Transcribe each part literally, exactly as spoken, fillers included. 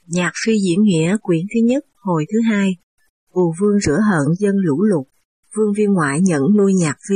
Nhạc phi diễn nghĩa quyển thứ nhất hồi thứ hai. Ù vương rửa hận dân lũ lụt, vương viên ngoại nhận nuôi nhạc phi.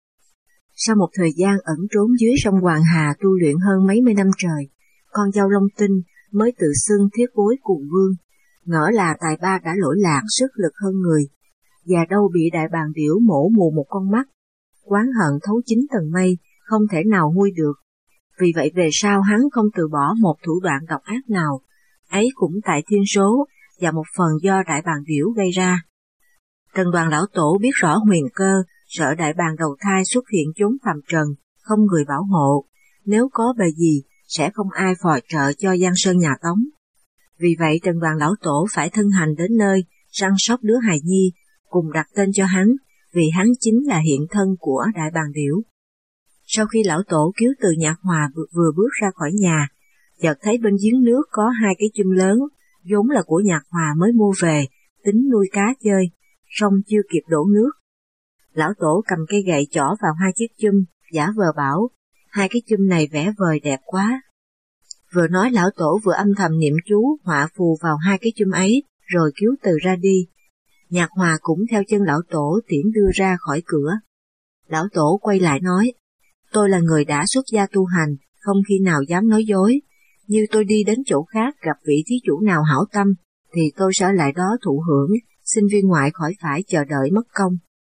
Sau một thời gian ẩn trốn dưới sông Hoàng Hà tu luyện hơn mấy mươi năm trời, con dâu Long Tinh mới tự xưng thiết bối cùng vương, ngỡ là tài ba đã lỗi lạc sức lực hơn người, và đâu bị đại bàng điểu mổ mù một con mắt, oán hận thấu chín tầng mây, không thể nào nguôi được. Vì vậy về sau hắn không từ bỏ một thủ đoạn độc ác nào, ấy cũng tại thiên số và một phần do đại bàng điểu gây ra. Trần Đoàn lão tổ biết rõ huyền cơ, sợ đại bàng đầu thai xuất hiện chốn phàm trần, không người bảo hộ, nếu có bề gì sẽ không ai phò trợ cho Giang Sơn nhà Tống. Vì vậy Trần Đoàn lão tổ phải thân hành đến nơi, săn sóc đứa hài nhi, cùng đặt tên cho hắn, vì hắn chính là hiện thân của đại bàng điểu. Sau khi lão tổ cứu từ Nhạc Hòa vừa bước ra khỏi nhà, chợt thấy bên giếng nước có hai cái chum lớn, vốn là của Nhạc Hòa mới mua về, tính nuôi cá chơi, song chưa kịp đổ nước. Lão tổ cầm cây gậy chỏ vào hai chiếc chum, giả vờ bảo, hai cái chum này vẽ vời đẹp quá. Vừa nói lão tổ vừa âm thầm niệm chú họa phù vào hai cái chum ấy, rồi cứu từ ra đi. Nhạc Hòa cũng theo chân lão tổ tiễn đưa ra khỏi cửa. Lão tổ quay lại nói, tôi là người đã xuất gia tu hành, không khi nào dám nói dối. Như tôi đi đến chỗ khác gặp vị thí chủ nào hảo tâm, thì tôi sẽ lại đó thụ hưởng, xin viên ngoại khỏi phải chờ đợi mất công.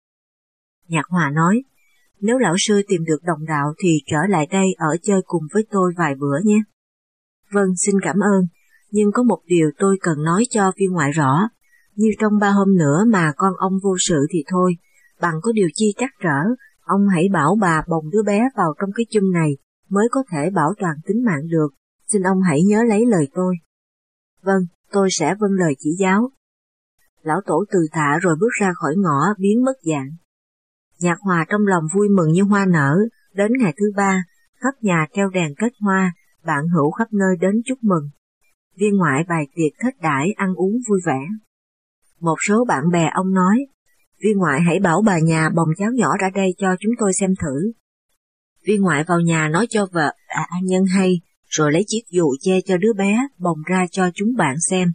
Nhạc Hòa nói, nếu lão sư tìm được đồng đạo thì trở lại đây ở chơi cùng với tôi vài bữa nhé. Vâng, xin cảm ơn, nhưng có một điều tôi cần nói cho viên ngoại rõ, như trong ba hôm nữa mà con ông vô sự thì thôi, bằng có điều chi trắc trở, ông hãy bảo bà bồng đứa bé vào trong cái chum này, mới có thể bảo toàn tính mạng được, xin ông hãy nhớ lấy lời tôi. Vâng, tôi sẽ vâng lời chỉ giáo. Lão tổ từ tạ rồi bước ra khỏi ngõ biến mất dạng. Nhạc Hòa trong lòng vui mừng như hoa nở, đến ngày thứ ba, khắp nhà treo đèn kết hoa, bạn hữu khắp nơi đến chúc mừng. Viên ngoại bày tiệc thết đãi ăn uống vui vẻ. Một số bạn bè ông nói, viên ngoại hãy bảo bà nhà bồng cháu nhỏ ra đây cho chúng tôi xem thử. Viên ngoại vào nhà nói cho vợ à, an nhân hay, rồi lấy chiếc dù che cho đứa bé bồng ra cho chúng bạn xem.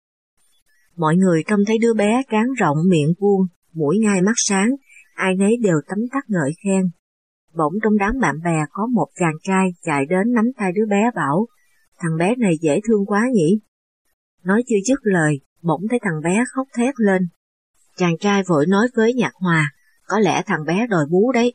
Mọi người trông thấy đứa bé trán rộng miệng vuông, mũi ngai mắt sáng, ai nấy đều tấm tắc ngợi khen. Bỗng trong đám bạn bè có một chàng trai chạy đến nắm tay đứa bé bảo, thằng bé này dễ thương quá nhỉ. Nói chưa dứt lời, bỗng thấy thằng bé khóc thét lên. Chàng trai vội nói với Nhạc Hòa, có lẽ thằng bé đòi bú đấy.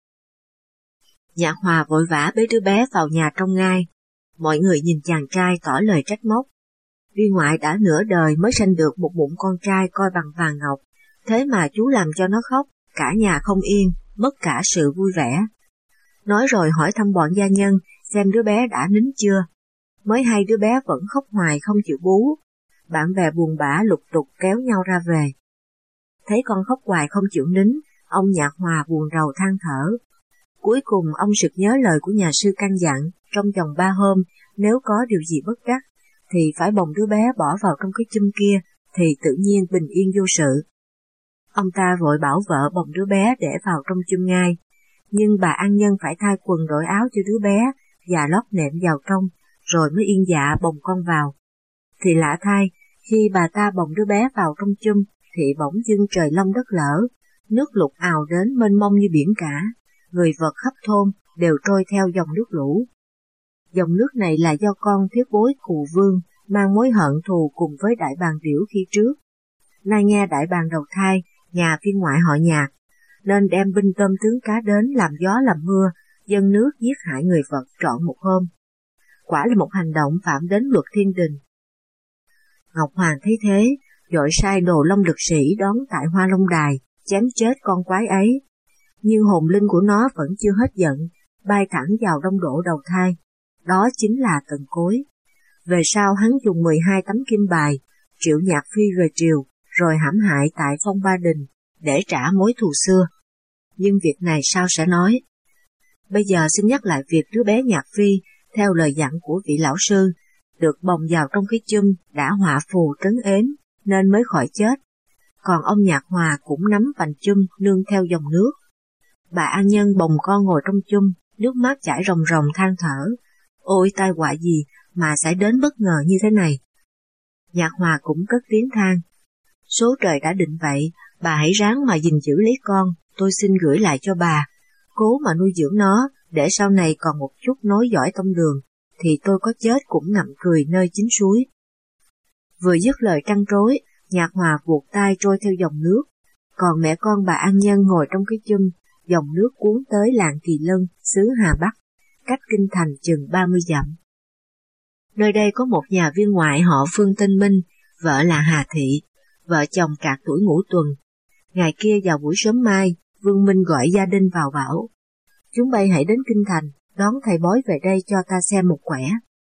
Nhạc Hòa vội vã bế đứa bé vào nhà trong ngay. Mọi người nhìn chàng trai tỏ lời trách móc. Viên ngoại đã nửa đời mới sanh được một bụng con trai coi bằng vàng ngọc, thế mà chú làm cho nó khóc, cả nhà không yên, mất cả sự vui vẻ. Nói rồi hỏi thăm bọn gia nhân, xem đứa bé đã nín chưa. Mới hay đứa bé vẫn khóc hoài không chịu bú. Bạn bè buồn bã lục tục kéo nhau ra về. Thấy con khóc hoài không chịu nín, ông Nhạc Hòa buồn rầu than thở. Cuối cùng ông sực nhớ lời của nhà sư căn dặn, trong vòng ba hôm, nếu có điều gì bất trắc, thì phải bồng đứa bé bỏ vào trong cái chum kia, thì tự nhiên bình yên vô sự. Ông ta vội bảo vợ bồng đứa bé để vào trong chum ngay, nhưng bà an nhân phải thay quần đổi áo cho đứa bé và lót nệm vào trong, rồi mới yên dạ bồng con vào. Thì lạ thay, khi bà ta bồng đứa bé vào trong chum, thì bỗng dưng trời long đất lở, nước lụt ào đến mênh mông như biển cả, người vật khắp thôn đều trôi theo dòng nước lũ. Dòng nước này là do con thiết bối Cù Vương mang mối hận thù cùng với đại bàng điểu khi trước. Nay nghe đại bàng đầu thai, nhà viên ngoại họ Nhạc, nên đem binh tôm tướng cá đến làm gió làm mưa, dân nước giết hại người vật trọn một hôm. Quả là một hành động phạm đến luật thiên đình. Ngọc Hoàng thấy thế, vội sai Đồ Long lực sĩ đón tại Hoa Long Đài, chém chết con quái ấy. Nhưng hồn linh của nó vẫn chưa hết giận, bay thẳng vào đông đổ đầu thai. Đó chính là Tần Cối. Về sau hắn dùng mười hai tấm kim bài, triệu Nhạc Phi về triều, rồi hãm hại tại Phong Ba Đình, để trả mối thù xưa. Nhưng việc này sao sẽ nói? Bây giờ xin nhắc lại việc đứa bé Nhạc Phi, theo lời dặn của vị lão sư, được bồng vào trong cái chum đã họa phù trấn ếm, nên mới khỏi chết. Còn ông Nhạc Hòa cũng nắm vành chum nương theo dòng nước. Bà an nhân bồng con ngồi trong chum, nước mắt chảy ròng ròng than thở. Ôi tai họa gì mà xảy đến bất ngờ như thế này. Nhạc Hòa cũng cất tiếng than. Số trời đã định vậy, bà hãy ráng mà gìn giữ lấy con, tôi xin gửi lại cho bà. Cố mà nuôi dưỡng nó, để sau này còn một chút nối dõi tông đường, thì tôi có chết cũng ngậm cười nơi chính suối. Vừa dứt lời trăn trối, Nhạc Hòa vuột tay trôi theo dòng nước, còn mẹ con bà An Nhân ngồi trong cái chum, dòng nước cuốn tới làng Kỳ Lân, xứ Hà Bắc, cách kinh thành chừng ba mươi dặm. Nơi đây có một nhà viên ngoại họ Phương tên Minh, vợ là Hà Thị, vợ chồng cạt tuổi ngũ tuần. Ngày kia vào buổi sớm mai, Vương Minh gọi gia đình vào bảo, chúng bay hãy đến kinh thành, đón thầy bói về đây cho ta xem một quẻ.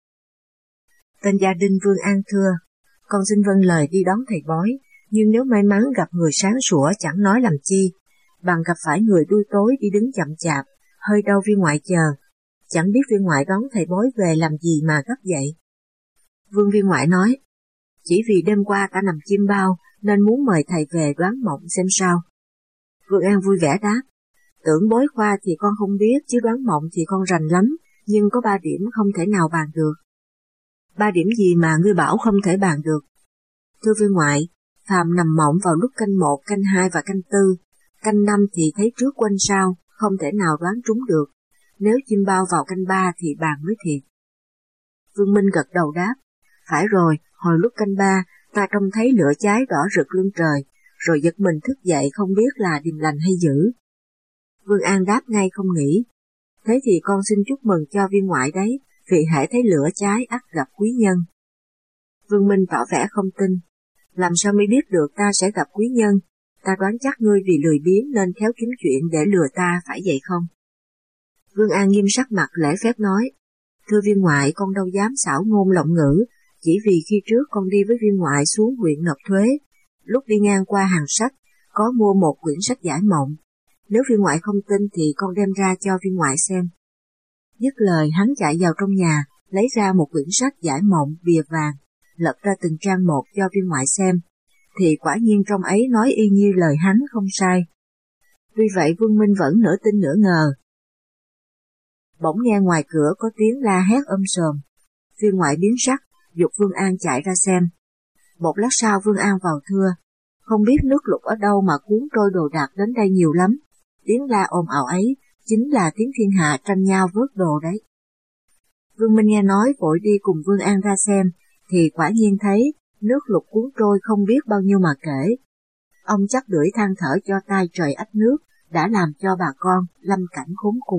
Tên gia đình Vương An thưa, con xin vâng lời đi đón thầy bói, nhưng nếu may mắn gặp người sáng sủa chẳng nói làm chi, bằng gặp phải người đuôi tối đi đứng chậm chạp, hơi đau viên ngoại chờ, chẳng biết viên ngoại đón thầy bói về làm gì mà gấp vậy. Vương viên ngoại nói, chỉ vì đêm qua ta nằm chim bao, nên muốn mời thầy về đoán mộng xem sao. Vương An vui vẻ đáp, tưởng bói khoa thì con không biết, chứ đoán mộng thì con rành lắm, nhưng có ba điểm không thể nào bàn được. Ba điểm gì mà ngươi bảo không thể bàn được? Thưa viên ngoại, phàm nằm mộng vào lúc canh một, canh hai và canh tư, canh năm thì thấy trước quên sau, không thể nào đoán trúng được. Nếu chim bao vào canh ba thì bàn mới thiệt. Vương Minh gật đầu đáp, phải rồi, hồi lúc canh ba, ta trông thấy lửa cháy đỏ rực lưng trời, rồi giật mình thức dậy không biết là điềm lành hay dữ. Vương An đáp ngay không nghĩ, thế thì con xin chúc mừng cho viên ngoại đấy, vì hễ thấy lửa cháy ắt gặp quý nhân. Vương Minh tỏ vẻ không tin, làm sao mới biết được ta sẽ gặp quý nhân, ta đoán chắc ngươi vì lười biếng nên khéo kiếm chuyện để lừa ta, phải vậy không? Vương An nghiêm sắc mặt lễ phép nói, thưa viên ngoại, con đâu dám xảo ngôn lộng ngữ, chỉ vì khi trước con đi với viên ngoại xuống huyện nộp thuế, lúc đi ngang qua hàng sách, có mua một quyển sách giải mộng. Nếu viên ngoại không tin thì con đem ra cho viên ngoại xem. Dứt lời hắn chạy vào trong nhà, lấy ra một quyển sách giải mộng bìa vàng, lật ra từng trang một cho viên ngoại xem, thì quả nhiên trong ấy nói y như lời hắn không sai. Tuy vậy Vương Minh vẫn nửa tin nửa ngờ. Bỗng nghe ngoài cửa có tiếng la hét ôm sòm, viên ngoại biến sắc, giục Vương An chạy ra xem. Một lát sau Vương An vào thưa, không biết nước lụt ở đâu mà cuốn trôi đồ đạc đến đây nhiều lắm, tiếng la ồn ào ấy chính là tiếng thiên hạ tranh nhau vớt đồ đấy. Vương Minh nghe nói vội đi cùng Vương An ra xem, thì quả nhiên thấy nước lụt cuốn trôi không biết bao nhiêu mà kể. Ông chắc đuổi than thở cho tai trời ách nước, đã làm cho bà con lâm cảnh khốn cùng.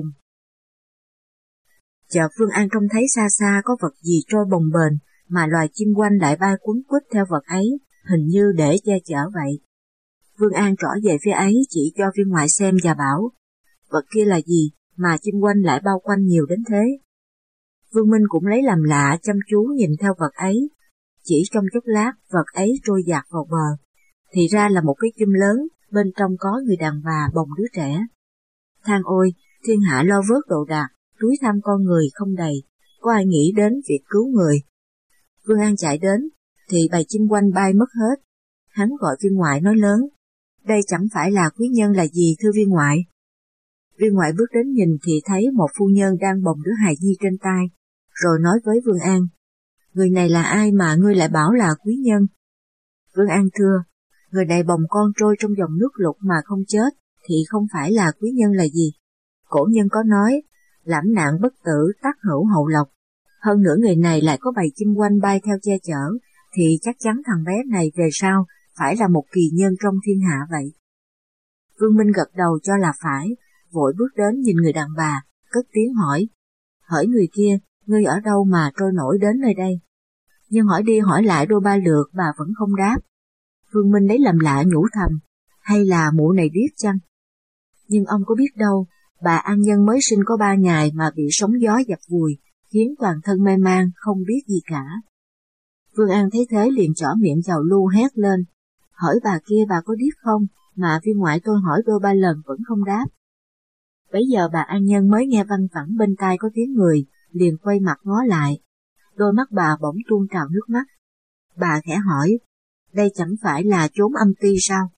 Chợt Vương An trông thấy xa xa có vật gì trôi bồng bềnh, mà loài chim quanh lại bay quấn quýt theo vật ấy, hình như để che chở vậy. Vương An trỏ về phía ấy chỉ cho viên ngoại xem và bảo, vật kia là gì mà chim quanh lại bao quanh nhiều đến thế? Vương Minh cũng lấy làm lạ chăm chú nhìn theo vật ấy, chỉ trong chốc lát vật ấy trôi dạt vào bờ, thì ra là một cái chum lớn, bên trong có người đàn bà bồng đứa trẻ. Than ôi, thiên hạ lo vớt đồ đạc, túi thăm con người không đầy, có ai nghĩ đến việc cứu người. Vương An chạy đến, thì bầy chim quanh bay mất hết. Hắn gọi viên ngoại nói lớn, đây chẳng phải là quý nhân là gì thưa viên ngoại? Viên ngoại bước đến nhìn thì thấy một phu nhân đang bồng đứa hài nhi trên tay, rồi nói với Vương An, người này là ai mà ngươi lại bảo là quý nhân? Vương An thưa, người này bồng con trôi trong dòng nước lụt mà không chết, thì không phải là quý nhân là gì? Cổ nhân có nói, lãm nạn bất tử tắc hữu hậu lộc. Hơn nữa người này lại có bầy chim quanh bay theo che chở, thì chắc chắn thằng bé này về sau phải là một kỳ nhân trong thiên hạ vậy. Vương Minh gật đầu cho là phải, vội bước đến nhìn người đàn bà, cất tiếng hỏi, hỡi người kia, ngươi ở đâu mà trôi nổi đến nơi đây? Nhưng hỏi đi hỏi lại đôi ba lượt bà vẫn không đáp. Vương Minh lấy làm lạ nhủ thầm, hay là mụ này biết chăng? Nhưng ông có biết đâu, bà An Nhân mới sinh có ba ngày mà bị sóng gió dập vùi, khiến toàn thân mê man, không biết gì cả. Vương An thấy thế liền trỏ miệng chào lu hét lên, hỏi bà kia bà có biết không, mà viên ngoại tôi hỏi đôi ba lần vẫn không đáp. Bấy giờ bà An Nhân mới nghe văng vẳng bên tai có tiếng người, liền quay mặt ngó lại, đôi mắt bà bỗng tuôn trào nước mắt. Bà khẽ hỏi, đây chẳng phải là chốn âm ti sao?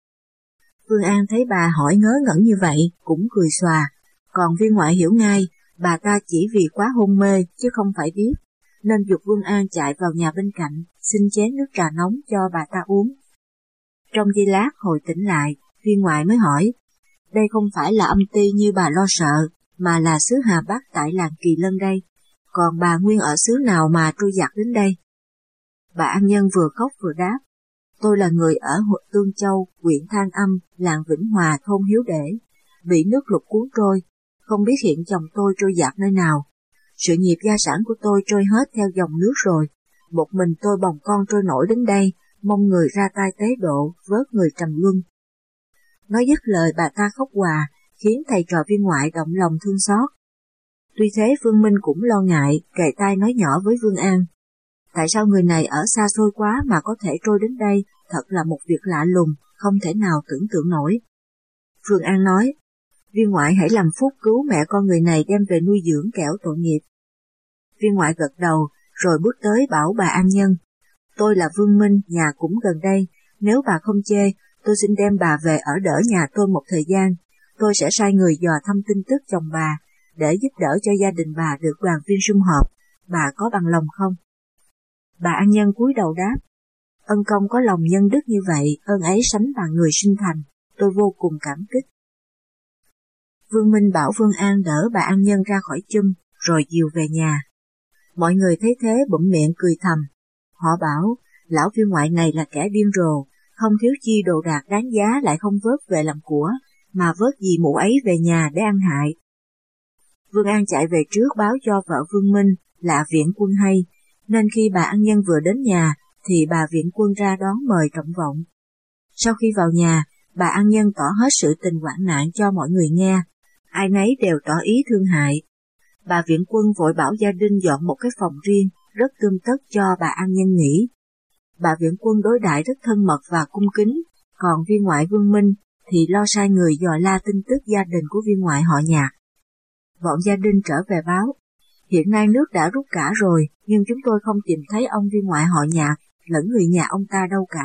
Vương An thấy bà hỏi ngớ ngẩn như vậy, cũng cười xòa, còn viên ngoại hiểu ngay, bà ta chỉ vì quá hôn mê chứ không phải biết, nên giục Vương An chạy vào nhà bên cạnh, xin chén nước trà nóng cho bà ta uống. Trong giây lát hồi tỉnh lại, viên ngoại mới hỏi, đây không phải là âm ty như bà lo sợ, mà là xứ Hà Bắc tại làng Kỳ Lân đây, còn bà nguyên ở xứ nào mà trôi giặc đến đây? Bà An Nhân vừa khóc vừa đáp, tôi là người ở huyện Tương Châu, huyện Than Âm, làng Vĩnh Hòa, thôn Hiếu Để, bị nước lụt cuốn trôi, không biết hiện chồng tôi trôi giặc nơi nào. Sự nghiệp gia sản của tôi trôi hết theo dòng nước rồi, một mình tôi bồng con trôi nổi đến đây, mong người ra tay tế độ, vớt người trầm luân. Nói dứt lời bà ta khóc òa, khiến thầy trò viên ngoại động lòng thương xót. Tuy thế Vương Minh cũng lo ngại, kề tai nói nhỏ với Vương An. Tại sao người này ở xa xôi quá mà có thể trôi đến đây, thật là một việc lạ lùng, không thể nào tưởng tượng nổi. Vương An nói, viên ngoại hãy làm phúc cứu mẹ con người này đem về nuôi dưỡng kẻo tội nghiệp. Viên ngoại gật đầu, rồi bước tới bảo bà An Nhân, tôi là Vương Minh, nhà cũng gần đây, nếu bà không chê, tôi xin đem bà về ở đỡ nhà tôi một thời gian, tôi sẽ sai người dò thăm tin tức chồng bà, để giúp đỡ cho gia đình bà được đoàn viên sum họp, bà có bằng lòng không? Bà An Nhân cúi đầu đáp, ân công có lòng nhân đức như vậy, ơn ấy sánh bằng người sinh thành, tôi vô cùng cảm kích. Vương Minh bảo Vương An đỡ bà An Nhân ra khỏi chum, rồi dìu về nhà. Mọi người thấy thế bụm miệng cười thầm. Họ bảo, lão viên ngoại này là kẻ điên rồ, không thiếu chi đồ đạc đáng giá lại không vớt về làm của, mà vớt gì mụ ấy về nhà để ăn hại. Vương An chạy về trước báo cho vợ Vương Minh là Viện Quân hay, nên khi bà An Nhân vừa đến nhà, thì bà Viện Quân ra đón mời trọng vọng. Sau khi vào nhà, bà An Nhân tỏ hết sự tình hoạn nạn cho mọi người nghe, ai nấy đều tỏ ý thương hại. Bà Viện Quân vội bảo gia đình dọn một cái phòng riêng, rất tươm tất cho bà An Nhân nghỉ. Bà Viện Quân đối đãi rất thân mật và cung kính, còn viên ngoại Vương Minh thì lo sai người dò la tin tức gia đình của viên ngoại họ Nhạc. Bọn gia đình trở về báo, hiện nay nước đã rút cả rồi, nhưng chúng tôi không tìm thấy ông viên ngoại họ Nhạc, lẫn người nhà ông ta đâu cả.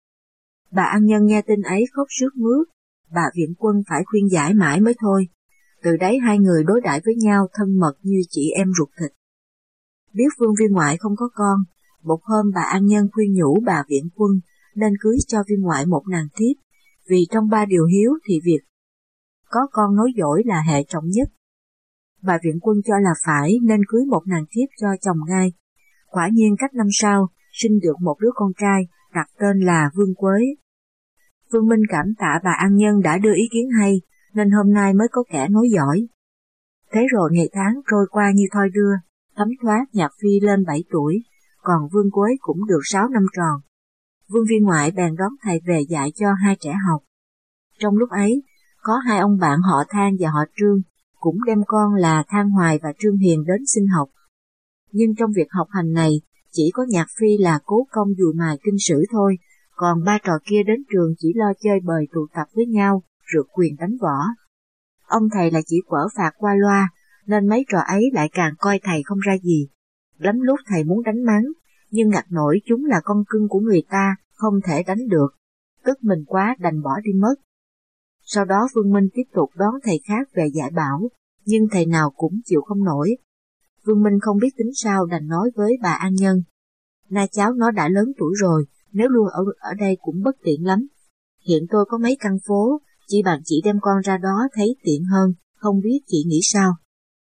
Bà An Nhân nghe tin ấy khóc sướt mướt, bà Viện Quân phải khuyên giải mãi mới thôi. Từ đấy hai người đối đãi với nhau thân mật như chị em ruột thịt. Biết Vương viên ngoại không có con, một hôm bà An Nhân khuyên nhủ bà Viện Quân nên cưới cho viên ngoại một nàng thiếp, vì trong ba điều hiếu thì việc có con nối dõi là hệ trọng nhất. Bà Viện Quân cho là phải nên cưới một nàng thiếp cho chồng ngay. Quả nhiên cách năm sau, sinh được một đứa con trai, đặt tên là Vương Quế. Vương Minh cảm tạ bà An Nhân đã đưa ý kiến hay, nên hôm nay mới có kẻ nối dõi. Thế rồi ngày tháng trôi qua như thoi đưa, thấm thoát Nhạc Phi lên bảy tuổi, còn Vương Quế cũng được sáu năm tròn. Vương viên ngoại bèn đón thầy về dạy cho hai trẻ học. Trong lúc ấy, có hai ông bạn họ Thang và họ Trương, cũng đem con là Thang Hoài và Trương Hiền đến xin học. Nhưng trong việc học hành này, chỉ có Nhạc Phi là cố công dùi mài kinh sử thôi, còn ba trò kia đến trường chỉ lo chơi bời tụ tập với nhau, rượt quyền đánh võ. Ông thầy là chỉ quở phạt qua loa, nên mấy trò ấy lại càng coi thầy không ra gì. Lắm lúc thầy muốn đánh mắng, nhưng ngặt nổi chúng là con cưng của người ta, không thể đánh được, tức mình quá đành bỏ đi mất. Sau đó Vương Minh tiếp tục đón thầy khác về dạy bảo, nhưng thầy nào cũng chịu không nổi. Vương Minh không biết tính sao đành nói với bà An Nhân. Nay cháu nó đã lớn tuổi rồi, nếu luôn ở, ở đây cũng bất tiện lắm. Hiện tôi có mấy căn phố, chỉ bằng chị đem con ra đó thấy tiện hơn, không biết chị nghĩ sao.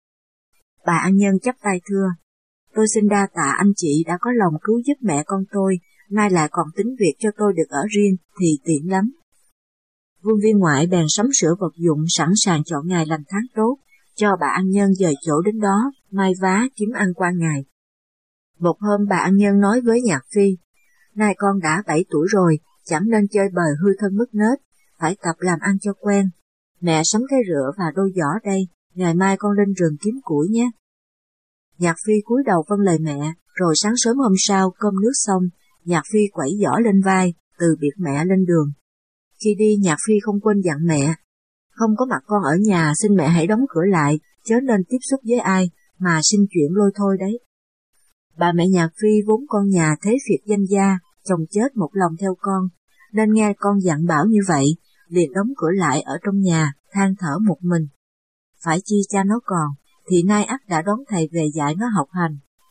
Bà An Nhân chắp tay thưa, tôi xin đa tạ anh chị đã có lòng cứu giúp mẹ con tôi, nay lại còn tính việc cho tôi được ở riêng thì tiện lắm. Vương viên ngoại bèn sắm sửa vật dụng sẵn sàng chọn ngày lành tháng tốt, cho bà An Nhân dời chỗ đến đó, may vá kiếm ăn qua ngày. Một hôm bà An Nhân nói với Nhạc Phi, nay con đã bảy tuổi rồi, chẳng nên chơi bời hư thân mất nết, phải tập làm ăn cho quen. Mẹ sắm cái rửa và đôi giỏ đây, ngày mai con lên rừng kiếm củi nhé. Nhạc Phi cúi đầu vâng lời mẹ, rồi sáng sớm hôm sau cơm nước xong, Nhạc Phi quẩy giỏ lên vai, từ biệt mẹ lên đường. Khi đi Nhạc Phi không quên dặn mẹ, không có mặt con ở nhà xin mẹ hãy đóng cửa lại, chớ nên tiếp xúc với ai, mà xin chuyện lôi thôi đấy. Bà mẹ Nhạc Phi vốn con nhà thế phiệt danh gia, chồng chết một lòng theo con, nên nghe con dặn bảo như vậy, liền đóng cửa lại ở trong nhà, than thở một mình. Phải chi cha nó còn, thì nay ắt đã đón thầy về dạy nó học hành,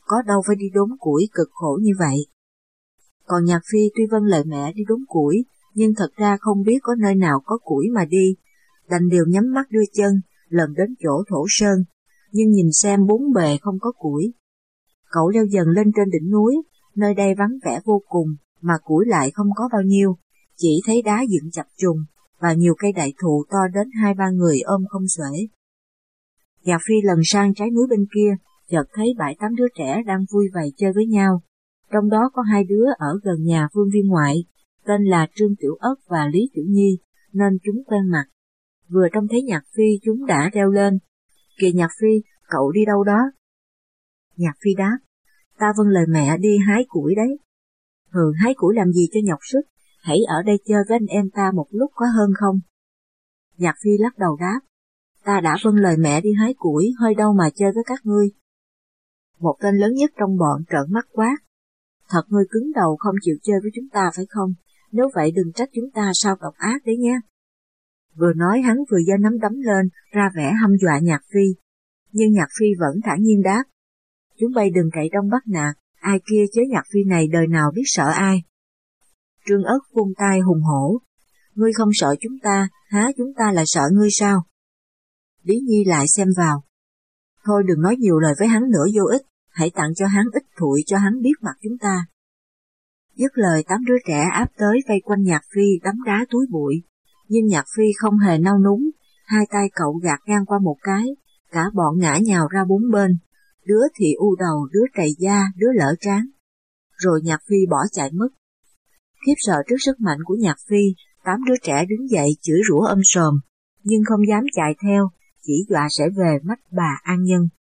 có đâu phải đi đốn củi cực khổ như vậy. Còn Nhạc Phi tuy vâng lời mẹ đi đốn củi, nhưng thật ra không biết có nơi nào có củi mà đi, đành đều nhắm mắt đưa chân, lần đến chỗ Thổ Sơn, nhưng nhìn xem bốn bề không có củi. Cậu leo dần lên trên đỉnh núi, nơi đây vắng vẻ vô cùng, mà củi lại không có bao nhiêu, chỉ thấy đá dựng chập trùng, và nhiều cây đại thụ to đến hai ba người ôm không xuể. Nhạc Phi lần sang trái núi bên kia, chợt thấy bảy tám đứa trẻ đang vui vầy chơi với nhau, trong đó có hai đứa ở gần nhà Vương Viên Ngoại, tên là Trương Tiểu Ất và Lý Tiểu Nhi, nên chúng quen mặt. Vừa trông thấy Nhạc Phi chúng đã reo lên, kìa Nhạc Phi, cậu đi đâu đó? Nhạc Phi đáp, ta vâng lời mẹ đi hái củi đấy. Ừ, hái củi làm gì cho nhọc sức, hãy ở đây chơi với anh em ta một lúc có hơn không? Nhạc Phi lắc đầu đáp, ta đã vâng lời mẹ đi hái củi, hơi đâu mà chơi với các ngươi. Một tên lớn nhất trong bọn trợn mắt quát, thật ngươi cứng đầu không chịu chơi với chúng ta phải không? Nếu vậy đừng trách chúng ta sao độc ác đấy nhé. Vừa nói hắn vừa giơ nắm đấm lên, ra vẻ hăm dọa Nhạc Phi. Nhưng Nhạc Phi vẫn thản nhiên đáp, chúng bay đừng cậy đông bắt nạt, ai kia chớ Nhạc Phi này đời nào biết sợ ai. Trương Ất vung tay hùng hổ, ngươi không sợ chúng ta, há chúng ta lại sợ ngươi sao? Lý Nhi lại xem vào, thôi đừng nói nhiều lời với hắn nữa vô ích, hãy tặng cho hắn ít thụi cho hắn biết mặt chúng ta. Dứt lời tám đứa trẻ áp tới vây quanh Nhạc Phi đấm đá túi bụi, nhưng Nhạc Phi không hề nao núng, hai tay cậu gạt ngang qua một cái, cả bọn ngã nhào ra bốn bên, đứa thì u đầu, đứa trầy da, đứa lỡ trán. Rồi Nhạc Phi bỏ chạy mất. Khiếp sợ trước sức mạnh của Nhạc Phi, tám đứa trẻ đứng dậy chửi rủa um sòm, nhưng không dám chạy theo, chỉ dọa sẽ về mách bà An Nhân.